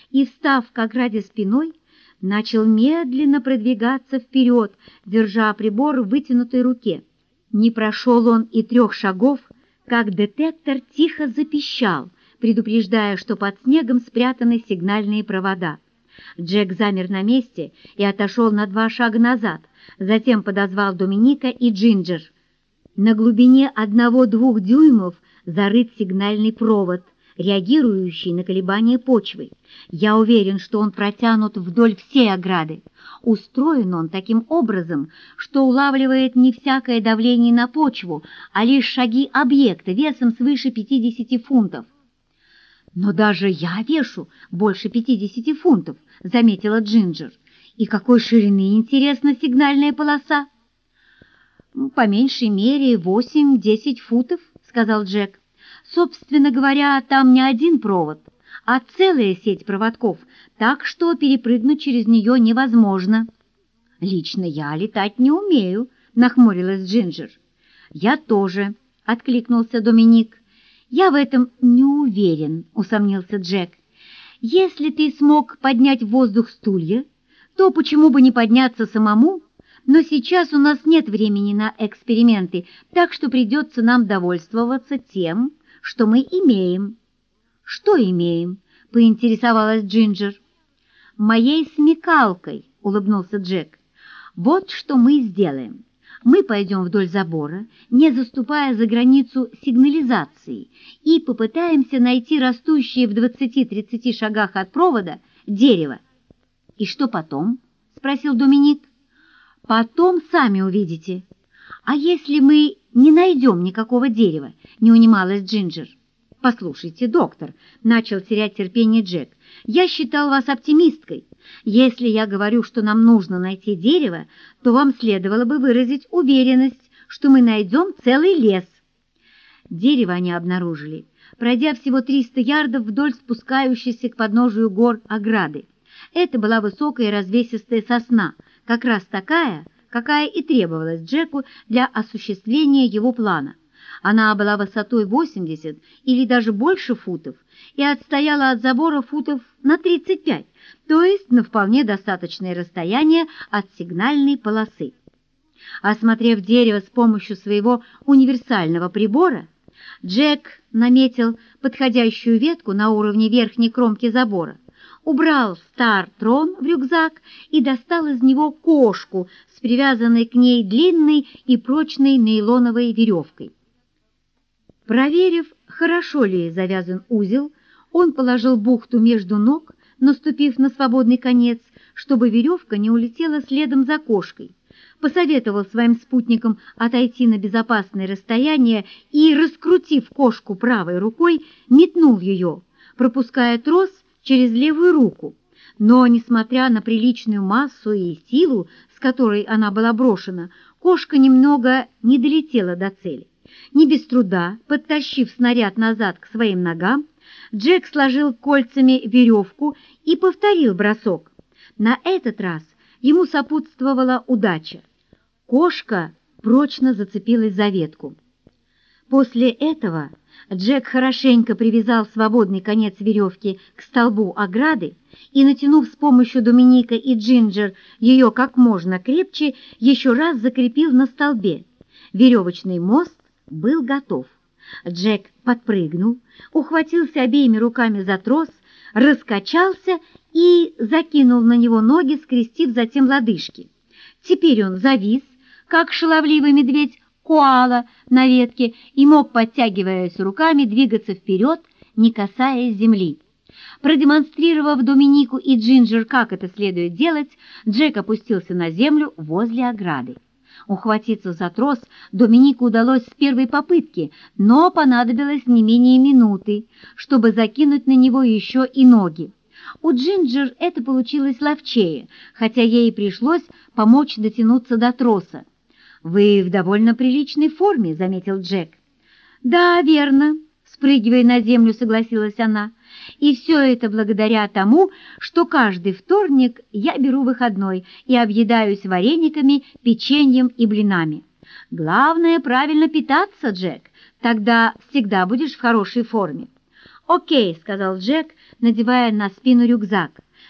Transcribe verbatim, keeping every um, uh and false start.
и, встав к ограде спиной, начал медленно продвигаться вперед, держа прибор в вытянутой руке. Не прошел он и трех шагов, как детектор тихо запищал, предупреждая, что под снегом спрятаны сигнальные провода. Джек замер на месте и отошел на два шага назад, затем подозвал Доминика и Джинджер. На глубине одного-двух дюймов зарыт сигнальный провод, реагирующий на колебания почвы. Я уверен, что он протянут вдоль всей ограды. Устроен он таким образом, что улавливает не всякое давление на почву, а лишь шаги объекта весом свыше пятидесяти фунтов. «Но даже я вешу больше пятидесяти фунтов», — заметила Джинджер. «И какой ширины, интересна сигнальная полоса?» «По меньшей мере восемь-десять футов», — сказал Джек. «Собственно говоря, там не один провод, а целая сеть проводков, так что перепрыгнуть через нее невозможно». «Лично я летать не умею», — нахмурилась Джинджер. «Я тоже», — откликнулся Доминик. «Я в этом не уверен», — усомнился Джек. «Если ты смог поднять в воздух стулья, то почему бы не подняться самому? Но сейчас у нас нет времени на эксперименты, так что придется нам довольствоваться тем, что мы имеем». «Что имеем?» — поинтересовалась Джинджер. «Моей смекалкой», — улыбнулся Джек. «Вот что мы сделаем. Мы пойдем вдоль забора, не заступая за границу сигнализации, и попытаемся найти растущее в двадцати-тридцати шагах от провода дерево». «И что потом?» — спросил Доминик. «Потом сами увидите». «А если мы не найдем никакого дерева?» — не унималась Джинджер. «Послушайте, доктор», — начал терять терпение Джек, — «я считал вас оптимисткой. Если я говорю, что нам нужно найти дерево, то вам следовало бы выразить уверенность, что мы найдем целый лес». Дерево они обнаружили, пройдя всего триста ярдов вдоль спускающейся к подножию гор ограды. Это была высокая развесистая сосна, как раз такая, какая и требовалась Джеку для осуществления его плана. Она была высотой восемьдесят или даже больше футов и отстояла от забора футов на тридцать пять, то есть на вполне достаточное расстояние от сигнальной полосы. Осмотрев дерево с помощью своего универсального прибора, Джек наметил подходящую ветку на уровне верхней кромки забора, убрал стар-трон в рюкзак и достал из него кошку с привязанной к ней длинной и прочной нейлоновой веревкой. Проверив, хорошо ли завязан узел, он положил бухту между ног, наступив на свободный конец, чтобы веревка не улетела следом за кошкой, посоветовал своим спутникам отойти на безопасное расстояние и, раскрутив кошку правой рукой, метнул ее, пропуская трос через левую руку. Но, несмотря на приличную массу и силу, с которой она была брошена, кошка немного не долетела до цели. Не без труда, подтащив снаряд назад к своим ногам, Джек сложил кольцами веревку и повторил бросок. На этот раз ему сопутствовала удача. Кошка прочно зацепилась за ветку. После этого Джек хорошенько привязал свободный конец веревки к столбу ограды и, натянув с помощью Доминика и Джинджер ее как можно крепче, еще раз закрепил на столбе. Веревочный мост был готов. Джек подпрыгнул, ухватился обеими руками за трос, раскачался и закинул на него ноги, скрестив затем лодыжки. Теперь он завис, как шаловливый медведь-коала на ветке, и мог, подтягиваясь руками, двигаться вперед, не касаясь земли. Продемонстрировав Доминику и Джинджер, как это следует делать, Джек опустился на землю возле ограды. Ухватиться за трос Доминику удалось с первой попытки, но понадобилось не менее минуты, чтобы закинуть на него еще и ноги. У Джинджер это получилось ловчее, хотя ей пришлось помочь дотянуться до троса. «Вы в довольно приличной форме», — заметил Джек. «Да, верно», — спрыгивая на землю, согласилась она. «И все это благодаря тому, что каждый вторник я беру выходной и объедаюсь варениками, печеньем и блинами. Главное — правильно питаться, Джек, тогда всегда будешь в хорошей форме». «Окей», — сказал Джек, надевая на спину рюкзак.